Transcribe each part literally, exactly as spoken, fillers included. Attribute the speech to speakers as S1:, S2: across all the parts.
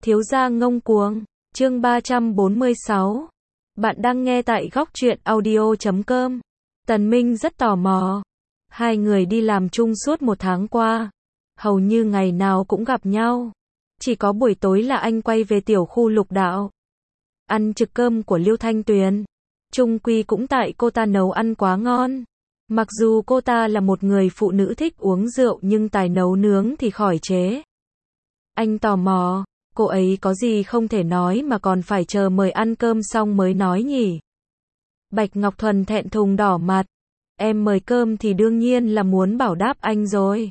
S1: Thiếu gia ngông cuồng, chương ba trăm bốn mươi sáu. Bạn đang nghe tại góc truyện audio chấm com. Tần Minh rất tò mò. Hai người đi làm chung suốt một tháng qua. Hầu như ngày nào cũng gặp nhau. Chỉ có buổi tối là anh quay về tiểu khu Lục Đạo. Ăn trực cơm của Liêu Thanh Tuyền. Chung quy cũng tại cô ta nấu ăn quá ngon. Mặc dù cô ta là một người phụ nữ thích uống rượu nhưng tài nấu nướng thì khỏi chế. Anh tò mò, cô ấy có gì không thể nói mà còn phải chờ mời ăn cơm xong mới nói nhỉ? Bạch Ngọc Thuần thẹn thùng đỏ mặt. Em mời cơm thì đương nhiên là muốn bảo đáp anh rồi.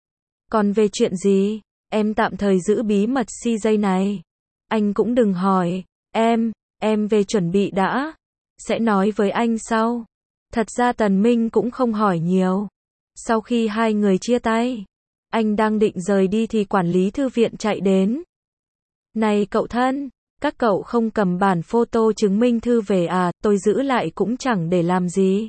S1: Còn về chuyện gì, em tạm thời giữ bí mật xê gi này. Anh cũng đừng hỏi, em, em về chuẩn bị đã. Sẽ nói với anh sau. Thật ra Tần Minh cũng không hỏi nhiều. Sau khi hai người chia tay, anh đang định rời đi thì quản lý thư viện chạy đến. Này cậu thân, các cậu không cầm bản photo chứng minh thư về à, tôi giữ lại cũng chẳng để làm gì.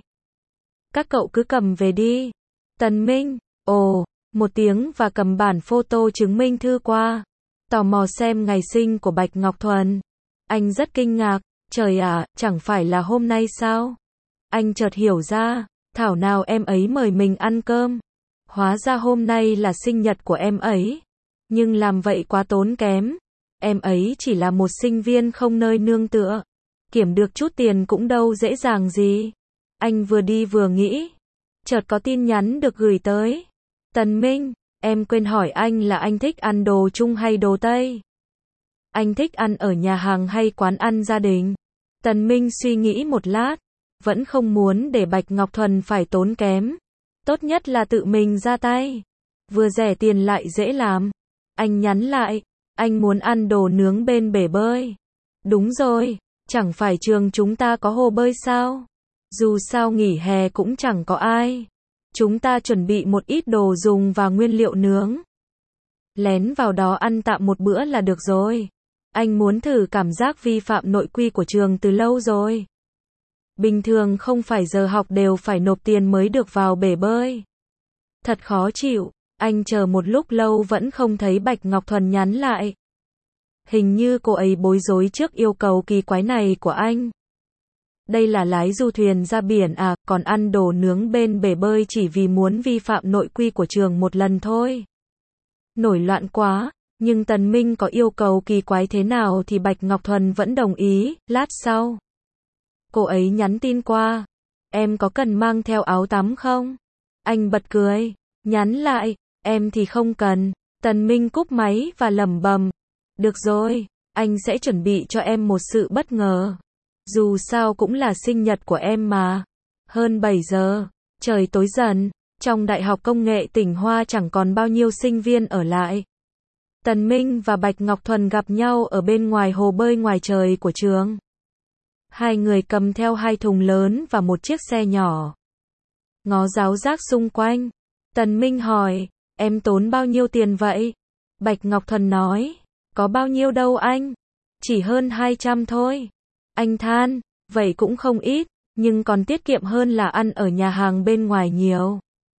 S1: Các cậu cứ cầm về đi. Tần Minh, ồ, một tiếng và cầm bản photo chứng minh thư qua. Tò mò xem ngày sinh của Bạch Ngọc Thuần. Anh rất kinh ngạc, trời ạ, chẳng phải là hôm nay sao? Anh chợt hiểu ra, thảo nào em ấy mời mình ăn cơm. Hóa ra hôm nay là sinh nhật của em ấy. Nhưng làm vậy quá tốn kém. Em ấy chỉ là một sinh viên không nơi nương tựa. Kiểm được chút tiền cũng đâu dễ dàng gì. Anh vừa đi vừa nghĩ. Chợt có tin nhắn được gửi tới. Tần Minh, em quên hỏi anh là anh thích ăn đồ Trung hay đồ Tây? Anh thích ăn ở nhà hàng hay quán ăn gia đình? Tần Minh suy nghĩ một lát. Vẫn không muốn để Bạch Ngọc Thuần phải tốn kém. Tốt nhất là tự mình ra tay. Vừa rẻ tiền lại dễ làm. Anh nhắn lại. Anh muốn ăn đồ nướng bên bể bơi. Đúng rồi, chẳng phải trường chúng ta có hồ bơi sao? Dù sao nghỉ hè cũng chẳng có ai. Chúng ta chuẩn bị một ít đồ dùng và nguyên liệu nướng. Lén vào đó ăn tạm một bữa là được rồi. Anh muốn thử cảm giác vi phạm nội quy của trường từ lâu rồi. Bình thường không phải giờ học đều phải nộp tiền mới được vào bể bơi. Thật khó chịu, anh chờ một lúc lâu vẫn không thấy Bạch Ngọc Thuần nhắn lại. Hình như cô ấy bối rối trước yêu cầu kỳ quái này của anh. Đây là lái du thuyền ra biển à, còn ăn đồ nướng bên bể bơi chỉ vì muốn vi phạm nội quy của trường một lần thôi. Nổi loạn quá, nhưng Tần Minh có yêu cầu kỳ quái thế nào thì Bạch Ngọc Thuần vẫn đồng ý. Lát sau, cô ấy nhắn tin qua. Em có cần mang theo áo tắm không? Anh bật cười, nhắn lại, em thì không cần. Tần Minh cúp máy và lẩm bẩm. Được rồi, anh sẽ chuẩn bị cho em một sự bất ngờ. Dù sao cũng là sinh nhật của em mà. Hơn bảy giờ, trời tối dần, trong Đại học Công nghệ tỉnh Hoa chẳng còn bao nhiêu sinh viên ở lại. Tần Minh và Bạch Ngọc Thuần gặp nhau ở bên ngoài hồ bơi ngoài trời của trường. Hai người cầm theo hai thùng lớn và một chiếc xe nhỏ. Ngó giáo giác xung quanh. Tần Minh hỏi, em tốn bao nhiêu tiền vậy? Bạch Ngọc Thuần nói, có bao nhiêu đâu anh? Chỉ hơn hai trăm thôi. Anh than, vậy cũng không ít, nhưng còn tiết kiệm hơn là ăn ở nhà hàng bên ngoài nhiều.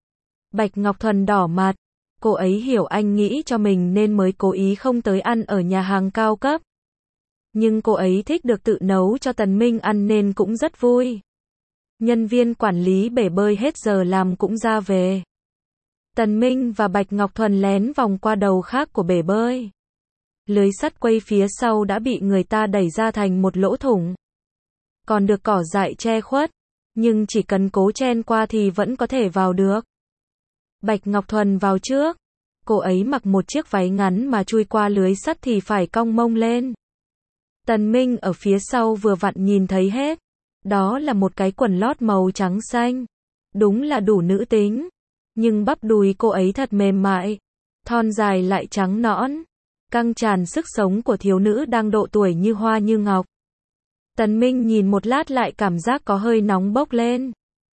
S1: Bạch Ngọc Thuần đỏ mặt. Cô ấy hiểu anh nghĩ cho mình nên mới cố ý không tới ăn ở nhà hàng cao cấp. Nhưng cô ấy thích được tự nấu cho Tần Minh ăn nên cũng rất vui. Nhân viên quản lý bể bơi hết giờ làm cũng ra về. Tần Minh và Bạch Ngọc Thuần lén vòng qua đầu khác của bể bơi. Lưới sắt quay phía sau đã bị người ta đẩy ra thành một lỗ thủng. Còn được cỏ dại che khuất, nhưng chỉ cần cố chen qua thì vẫn có thể vào được. Bạch Ngọc Thuần vào trước. Cô ấy mặc một chiếc váy ngắn mà chui qua lưới sắt thì phải cong mông lên. Tần Minh ở phía sau vừa vặn nhìn thấy hết. Đó là một cái quần lót màu trắng xanh. Đúng là đủ nữ tính. Nhưng bắp đùi cô ấy thật mềm mại. Thon dài lại trắng nõn. Căng tràn sức sống của thiếu nữ đang độ tuổi như hoa như ngọc. Tần Minh nhìn một lát lại cảm giác có hơi nóng bốc lên.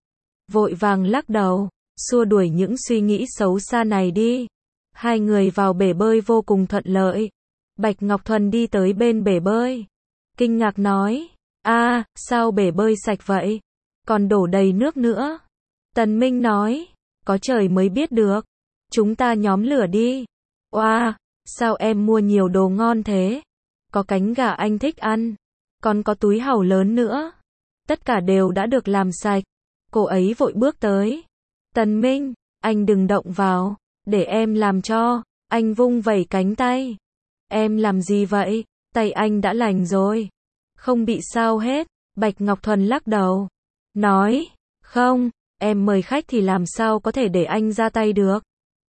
S1: Vội vàng lắc đầu, xua đuổi những suy nghĩ xấu xa này đi. Hai người vào bể bơi vô cùng thuận lợi. Bạch Ngọc Thuần đi tới bên bể bơi. Kinh ngạc nói, a, sao bể bơi sạch vậy? Còn đổ đầy nước nữa. Tần Minh nói, có trời mới biết được. Chúng ta nhóm lửa đi. Oa, sao em mua nhiều đồ ngon thế? Có cánh gà anh thích ăn, còn có túi hàu lớn nữa. Tất cả đều đã được làm sạch. Cô ấy vội bước tới. Tần Minh, anh đừng động vào, để em làm cho. Anh vung vẩy cánh tay. Em làm gì vậy? Tay anh đã lành rồi. Không bị sao hết. Bạch Ngọc Thuần lắc đầu. Nói, không, em mời khách thì làm sao có thể để anh ra tay được.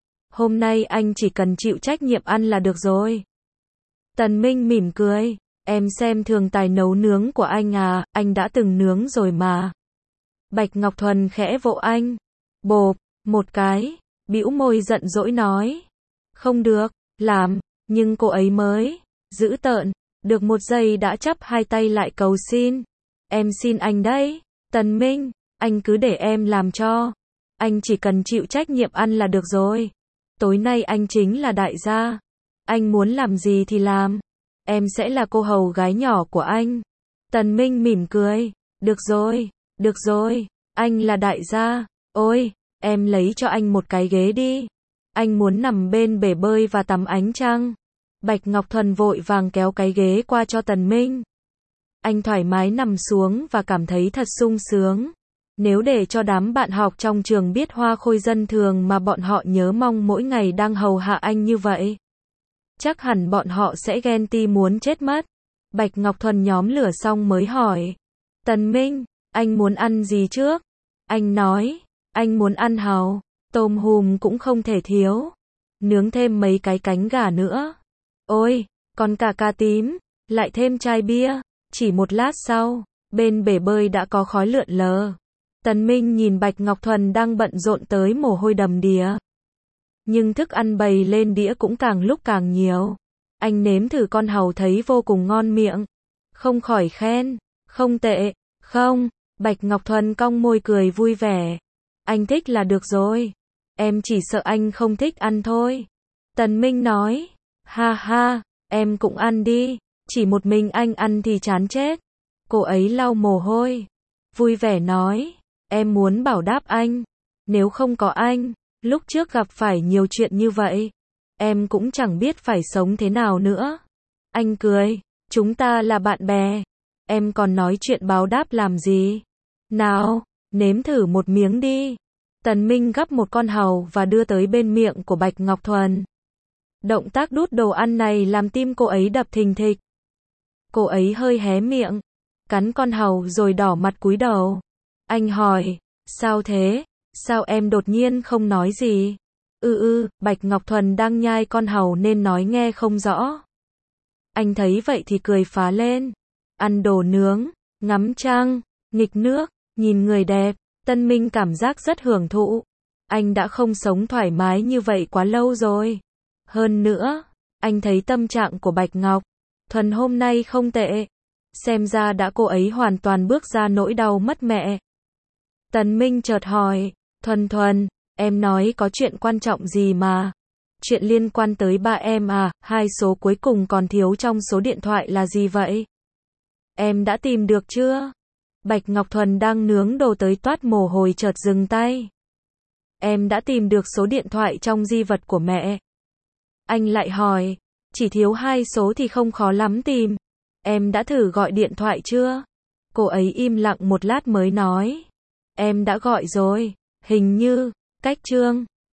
S1: Hôm nay anh chỉ cần chịu trách nhiệm ăn là được rồi. Tần Minh mỉm cười. Em xem thường tài nấu nướng của anh à, anh đã từng nướng rồi mà. Bạch Ngọc Thuần khẽ vỗ anh. Bộp, một cái, bĩu môi giận dỗi nói. Không được, làm, nhưng cô ấy mới, dữ tợn, được một giây đã chắp hai tay lại cầu xin. Em xin anh đấy, Tần Minh, anh cứ để em làm cho. Anh chỉ cần chịu trách nhiệm ăn là được rồi. Tối nay anh chính là đại gia. Anh muốn làm gì thì làm. Em sẽ là cô hầu gái nhỏ của anh. Tần Minh mỉm cười. Được rồi, được rồi, anh là đại gia. Ôi, em lấy cho anh một cái ghế đi. Anh muốn nằm bên bể bơi và tắm ánh trăng. Bạch Ngọc Thuần vội vàng kéo cái ghế qua cho Tần Minh. Anh thoải mái nằm xuống và cảm thấy thật sung sướng. Nếu để cho đám bạn học trong trường biết Hoa Khôi dân thường mà bọn họ nhớ mong mỗi ngày đang hầu hạ anh như vậy, chắc hẳn bọn họ sẽ ghen ti muốn chết mất. Bạch Ngọc Thuần nhóm lửa xong mới hỏi. Tần Minh, anh muốn ăn gì trước? Anh nói, anh muốn ăn hàu, tôm hùm cũng không thể thiếu. Nướng thêm mấy cái cánh gà nữa. Ôi, còn cả cà tím, lại thêm chai bia. Chỉ một lát sau, bên bể bơi đã có khói lượn lờ. Tần Minh nhìn Bạch Ngọc Thuần đang bận rộn tới mồ hôi đầm đìa. Nhưng thức ăn bày lên đĩa cũng càng lúc càng nhiều. Anh nếm thử con hàu thấy vô cùng ngon miệng. Không khỏi khen, không tệ, không. Bạch Ngọc Thuần cong môi cười vui vẻ. Anh thích là được rồi. Em chỉ sợ anh không thích ăn thôi. Tần Minh nói, ha ha, em cũng ăn đi. Chỉ một mình anh ăn thì chán chết. Cô ấy lau mồ hôi. Vui vẻ nói, em muốn bảo đáp anh. Nếu không có anh, lúc trước gặp phải nhiều chuyện như vậy, em cũng chẳng biết phải sống thế nào nữa. Anh cười, chúng ta là bạn bè. Em còn nói chuyện báo đáp làm gì? Nào, nếm thử một miếng đi. Tần Minh gắp một con hàu và đưa tới bên miệng của Bạch Ngọc Thuần. Động tác đút đồ ăn này làm tim cô ấy đập thình thịch. Cô ấy hơi hé miệng, cắn con hàu rồi đỏ mặt cúi đầu. Anh hỏi, sao thế? Sao em đột nhiên không nói gì? Ừ ừ, Bạch Ngọc Thuần đang nhai con hàu nên nói nghe không rõ. Anh thấy vậy thì cười phá lên. Ăn đồ nướng, ngắm trăng, nghịch nước, nhìn người đẹp, Tân Minh cảm giác rất hưởng thụ. Anh đã không sống thoải mái như vậy quá lâu rồi. Hơn nữa, anh thấy tâm trạng của Bạch Ngọc Thuần hôm nay không tệ. Xem ra đã cô ấy hoàn toàn bước ra nỗi đau mất mẹ. Tần Minh chợt hỏi, Thuần Thuần, em nói có chuyện quan trọng gì mà? Chuyện liên quan tới ba em à, hai số cuối cùng còn thiếu trong số điện thoại là gì vậy? Em đã tìm được chưa? Bạch Ngọc Thuần đang nướng đồ tới toát mồ hôi chợt dừng tay. Em đã tìm được số điện thoại trong di vật của mẹ. Anh lại hỏi, chỉ thiếu hai số thì không khó lắm tìm. Em đã thử gọi điện thoại chưa? Cô ấy im lặng một lát mới nói. Em đã gọi rồi, hình như, cách Trương.